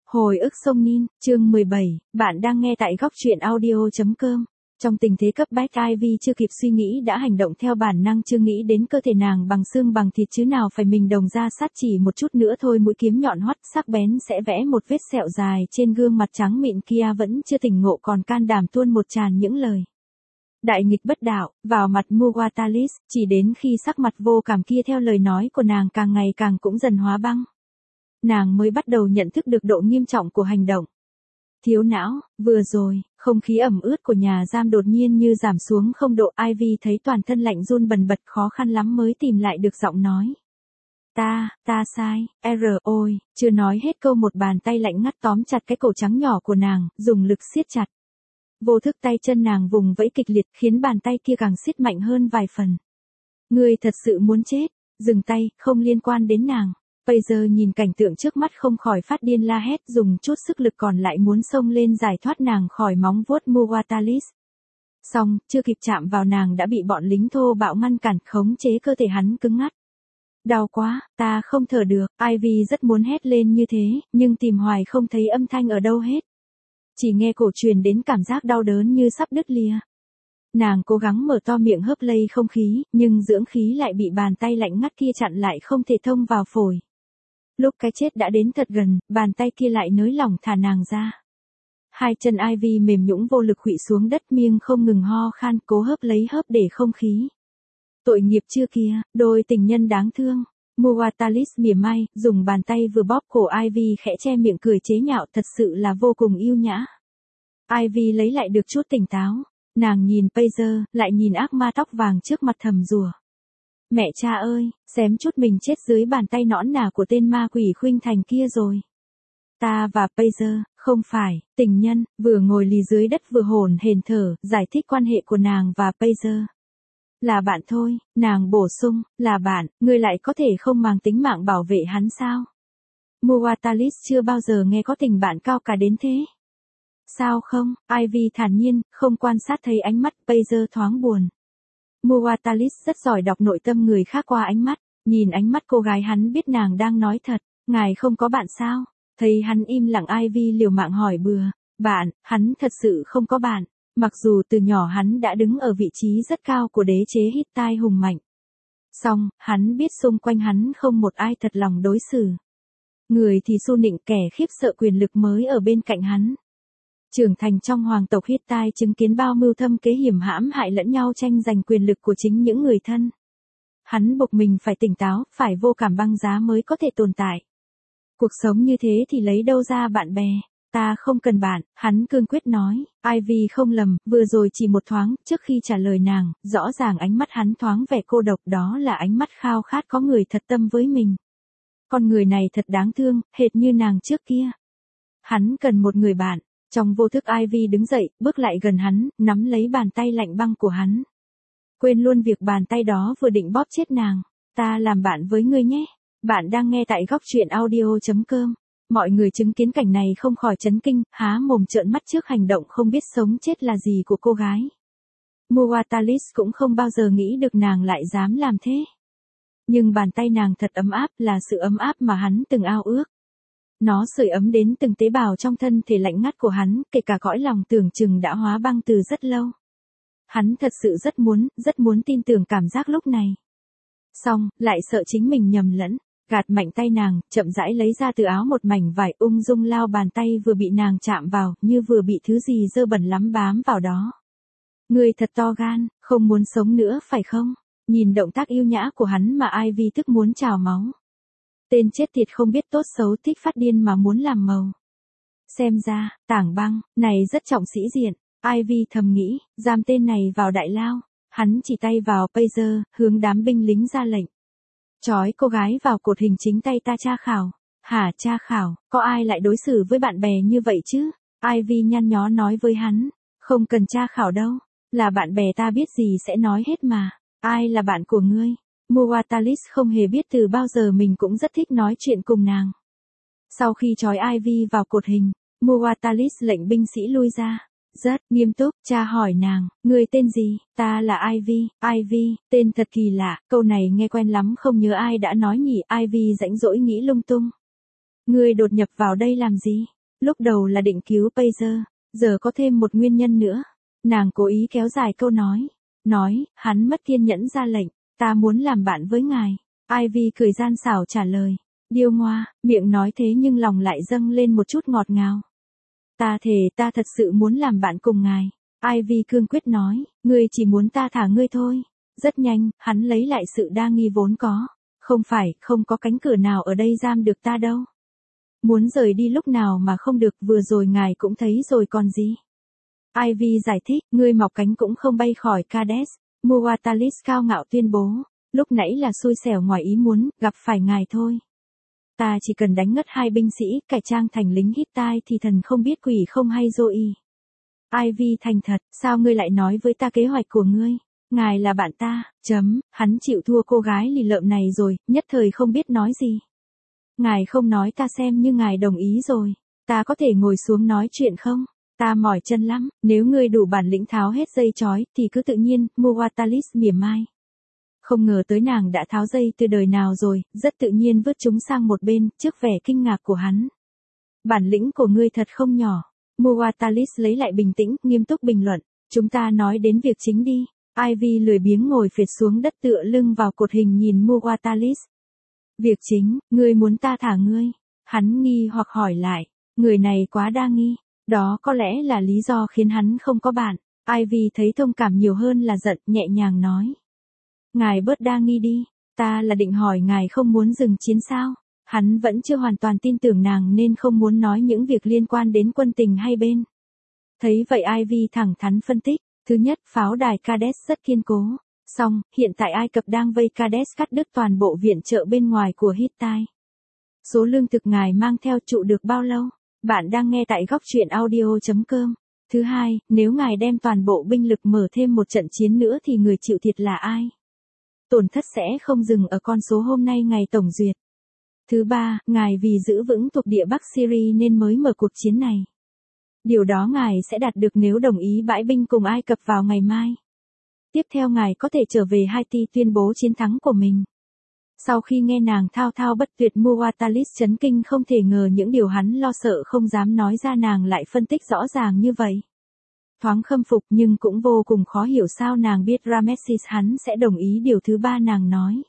Hồi ức sông Nin, chương 17, bạn đang nghe tại góc truyện audio.com. Trong tình thế cấp bách, Ivy chưa kịp suy nghĩ đã hành động theo bản năng, chưa nghĩ đến cơ thể nàng bằng xương bằng thịt chứ nào phải mình đồng ra sát, chỉ một chút nữa thôi mũi kiếm nhọn hoắt sắc bén sẽ vẽ một vết sẹo dài trên gương mặt trắng mịn kia. Vẫn chưa tỉnh ngộ còn can đảm tuôn một tràng những lời đại nghịch bất đạo vào mặt Muwatalis, chỉ đến khi sắc mặt vô cảm kia theo lời nói của nàng càng ngày càng cũng dần hóa băng, nàng mới bắt đầu nhận thức được độ nghiêm trọng của hành động. Thiếu não, vừa rồi, không khí ẩm ướt của nhà giam đột nhiên như giảm xuống 0 độ. Ivy thấy toàn thân lạnh run bần bật, khó khăn lắm mới tìm lại được giọng nói. Ta sai, ôi, chưa nói hết câu một bàn tay lạnh ngắt tóm chặt cái cổ trắng nhỏ của nàng, dùng lực siết chặt. Vô thức tay chân nàng vùng vẫy kịch liệt khiến bàn tay kia càng siết mạnh hơn vài phần. Ngươi thật sự muốn chết, dừng tay, không liên quan đến nàng. Bây giờ nhìn cảnh tượng trước mắt không khỏi phát điên la hét, dùng chút sức lực còn lại muốn xông lên giải thoát nàng khỏi móng vuốt Muwatalis. Xong, chưa kịp chạm vào nàng đã bị bọn lính thô bạo ngăn cản, khống chế cơ thể hắn cứng ngắc. Đau quá, ta không thở được. Ivy rất muốn hét lên như thế, nhưng tìm hoài không thấy âm thanh ở đâu hết. Chỉ nghe cổ truyền đến cảm giác đau đớn như sắp đứt lìa. Nàng cố gắng mở to miệng hớp lây không khí, nhưng dưỡng khí lại bị bàn tay lạnh ngắt kia chặn lại, không thể thông vào phổi. Lúc cái chết đã đến thật gần, bàn tay kia lại nới lỏng thả nàng ra. Hai chân Ivy mềm nhũn vô lực khuỵu xuống đất, miệng không ngừng ho khan, cố hớp lấy hớp để không khí. Tội nghiệp chưa kia, đôi tình nhân đáng thương. Muwatalis mỉa mai, dùng bàn tay vừa bóp cổ Ivy khẽ che miệng cười chế nhạo, thật sự là vô cùng yêu nhã. Ivy lấy lại được chút tỉnh táo, nàng nhìn Pazer, lại nhìn ác ma tóc vàng trước mặt thầm rủa. Mẹ cha ơi, xém chút mình chết dưới bàn tay nõn nà của tên ma quỷ khuynh thành kia rồi. Ta và Pazer, không phải tình nhân. Vừa ngồi lì dưới đất vừa hổn hển thở, giải thích quan hệ của nàng và Pazer. Là bạn thôi, nàng bổ sung, là bạn, ngươi lại có thể không mang tính mạng bảo vệ hắn sao? Muwatalis chưa bao giờ nghe có tình bạn cao cả đến thế. Sao không? Ivy thản nhiên, không quan sát thấy ánh mắt Pazer thoáng buồn. Muwatalis rất giỏi đọc nội tâm người khác qua ánh mắt, nhìn ánh mắt cô gái hắn biết nàng đang nói thật. Ngài không có bạn sao? Thấy hắn im lặng, Ivy liều mạng hỏi bừa. Bạn, hắn thật sự không có bạn. Mặc dù từ nhỏ hắn đã đứng ở vị trí rất cao của đế chế Hittite hùng mạnh. Song, hắn biết xung quanh hắn không một ai thật lòng đối xử. Người thì su nịnh, kẻ khiếp sợ quyền lực mới ở bên cạnh hắn. Trưởng thành trong hoàng tộc Hittite, chứng kiến bao mưu thâm kế hiểm hãm hại lẫn nhau tranh giành quyền lực của chính những người thân. Hắn buộc mình phải tỉnh táo, phải vô cảm băng giá mới có thể tồn tại. Cuộc sống như thế thì lấy đâu ra bạn bè? Ta không cần bạn, hắn cương quyết nói. Ivy không lầm, vừa rồi chỉ một thoáng, trước khi trả lời nàng, rõ ràng ánh mắt hắn thoáng vẻ cô độc, đó là ánh mắt khao khát có người thật tâm với mình. Con người này thật đáng thương, hệt như nàng trước kia. Hắn cần một người bạn. Trong vô thức Ivy đứng dậy, bước lại gần hắn, nắm lấy bàn tay lạnh băng của hắn. Quên luôn việc bàn tay đó vừa định bóp chết nàng. Ta làm bạn với ngươi nhé. Bạn đang nghe tại góc truyện audio.com. Mọi người chứng kiến cảnh này không khỏi chấn kinh, há mồm trợn mắt trước hành động không biết sống chết là gì của cô gái. Muwatalis cũng không bao giờ nghĩ được nàng lại dám làm thế. Nhưng bàn tay nàng thật ấm áp, là sự ấm áp mà hắn từng ao ước. Nó sưởi ấm đến từng tế bào trong thân thể lạnh ngắt của hắn, kể cả cõi lòng tưởng chừng đã hóa băng từ rất lâu. Hắn thật sự rất muốn tin tưởng cảm giác lúc này. Xong, lại sợ chính mình nhầm lẫn. Gạt mạnh tay nàng, chậm rãi lấy ra từ áo một mảnh vải, ung dung lao bàn tay vừa bị nàng chạm vào, như vừa bị thứ gì dơ bẩn lắm bám vào đó. Ngươi thật to gan, không muốn sống nữa phải không? Nhìn động tác yêu nhã của hắn mà Ivy tức muốn trào máu. Tên chết tiệt không biết tốt xấu, thích phát điên mà muốn làm màu. Xem ra, tảng băng, này rất trọng sĩ diện. Ivy thầm nghĩ, giam tên này vào đại lao. Hắn chỉ tay vào Pazer, hướng đám binh lính ra lệnh. Trói cô gái vào cột hình chính tay ta tra khảo. Hả, tra khảo, có ai lại đối xử với bạn bè như vậy chứ? Ivy nhăn nhó nói với hắn. Không cần tra khảo đâu. Là bạn bè ta biết gì sẽ nói hết mà. Ai là bạn của ngươi? Muwatalis không hề biết từ bao giờ mình cũng rất thích nói chuyện cùng nàng. Sau khi trói Ivy vào cột hình, Muwatalis lệnh binh sĩ lui ra. Rất nghiêm túc, cha hỏi nàng, người tên gì? Ta là Ivy. Ivy, tên thật kỳ lạ, câu này nghe quen lắm, không nhớ ai đã nói nhỉ. Ivy rãnh rỗi nghĩ lung tung. Ngươi đột nhập vào đây làm gì? Lúc đầu là định cứu Pager, giờ có thêm một nguyên nhân nữa. Nàng cố ý kéo dài câu nói, hắn mất kiên nhẫn ra lệnh, ta muốn làm bạn với ngài. Ivy cười gian xảo trả lời, điêu ngoa, miệng nói thế nhưng lòng lại dâng lên một chút ngọt ngào. Ta thề ta thật sự muốn làm bạn cùng ngài. Ivy cương quyết nói, ngươi chỉ muốn ta thả ngươi thôi. Rất nhanh, hắn lấy lại sự đa nghi vốn có. Không phải, không có cánh cửa nào ở đây giam được ta đâu. Muốn rời đi lúc nào mà không được, vừa rồi ngài cũng thấy rồi còn gì. Ivy giải thích, ngươi mọc cánh cũng không bay khỏi Cades. Muatalis cao ngạo tuyên bố, lúc nãy là xui xẻo ngoài ý muốn, gặp phải ngài thôi. Ta chỉ cần đánh ngất 2 binh sĩ, cải trang thành lính Hittite thì thần không biết quỷ không hay Zoe. Ivy thành thật, sao ngươi lại nói với ta kế hoạch của ngươi? Ngài là bạn ta, hắn chịu thua cô gái lì lợm này rồi, nhất thời không biết nói gì. Ngài không nói ta xem như ngài đồng ý rồi, ta có thể ngồi xuống nói chuyện không? Ta mỏi chân lắm, nếu ngươi đủ bản lĩnh tháo hết dây chói, thì cứ tự nhiên, Muatalis mỉa mai. Không ngờ tới nàng đã tháo dây từ đời nào rồi, rất tự nhiên vứt chúng sang một bên, trước vẻ kinh ngạc của hắn. Bản lĩnh của ngươi thật không nhỏ. Muatalis lấy lại bình tĩnh, nghiêm túc bình luận. Chúng ta nói đến việc chính đi. Ivy lười biếng ngồi phệt xuống đất tựa lưng vào cột hình nhìn Muatalis. Việc chính, ngươi muốn ta thả ngươi. Hắn nghi hoặc hỏi lại. Người này quá đa nghi. Đó có lẽ là lý do khiến hắn không có bạn. Ivy thấy thông cảm nhiều hơn là giận, nhẹ nhàng nói. Ngài bớt đa nghi đi, ta là định hỏi ngài không muốn dừng chiến sao? Hắn vẫn chưa hoàn toàn tin tưởng nàng nên không muốn nói những việc liên quan đến quân tình hai bên. Thấy vậy Ivy thẳng thắn phân tích, thứ nhất, pháo đài Cades rất kiên cố. Song, hiện tại Ai Cập đang vây Cades cắt đứt toàn bộ viện trợ bên ngoài của Hittite. Số lương thực ngài mang theo trụ được bao lâu? Bạn đang nghe tại góc truyện audio.com. Thứ hai, nếu ngài đem toàn bộ binh lực mở thêm một trận chiến nữa thì người chịu thiệt là ai? Tổn thất sẽ không dừng ở con số hôm nay ngày tổng duyệt. Thứ ba, ngài vì giữ vững thuộc địa Bắc Syria nên mới mở cuộc chiến này. Điều đó ngài sẽ đạt được nếu đồng ý bãi binh cùng Ai Cập vào ngày mai. Tiếp theo ngài có thể trở về Haiti tuyên bố chiến thắng của mình. Sau khi nghe nàng thao thao bất tuyệt, Muatalis chấn kinh không thể ngờ những điều hắn lo sợ không dám nói ra nàng lại phân tích rõ ràng như vậy. Thoáng khâm phục nhưng cũng vô cùng khó hiểu sao nàng biết Rameses hắn sẽ đồng ý điều thứ ba nàng nói.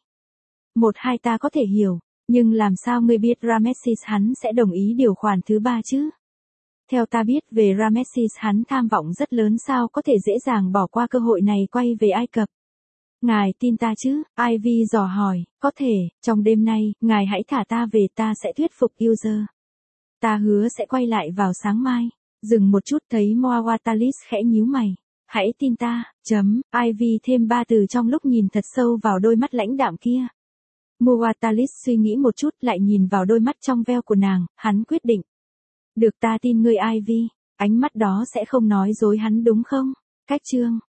1, 2 ta có thể hiểu, nhưng làm sao ngươi biết Rameses hắn sẽ đồng ý điều khoản thứ ba chứ? Theo ta biết về Rameses hắn tham vọng rất lớn, sao có thể dễ dàng bỏ qua cơ hội này quay về Ai Cập. Ngài tin ta chứ? Ivy dò hỏi, có thể, trong đêm nay, ngài hãy thả ta về, ta sẽ thuyết phục user. Ta hứa sẽ quay lại vào sáng mai. Dừng một chút thấy Muatalis khẽ nhíu mày. Hãy tin ta, Ivy thêm 3 từ trong lúc nhìn thật sâu vào đôi mắt lãnh đạm kia. Muatalis suy nghĩ một chút lại nhìn vào đôi mắt trong veo của nàng, hắn quyết định. Được, ta tin ngươi Ivy, ánh mắt đó sẽ không nói dối hắn đúng không? Cách chương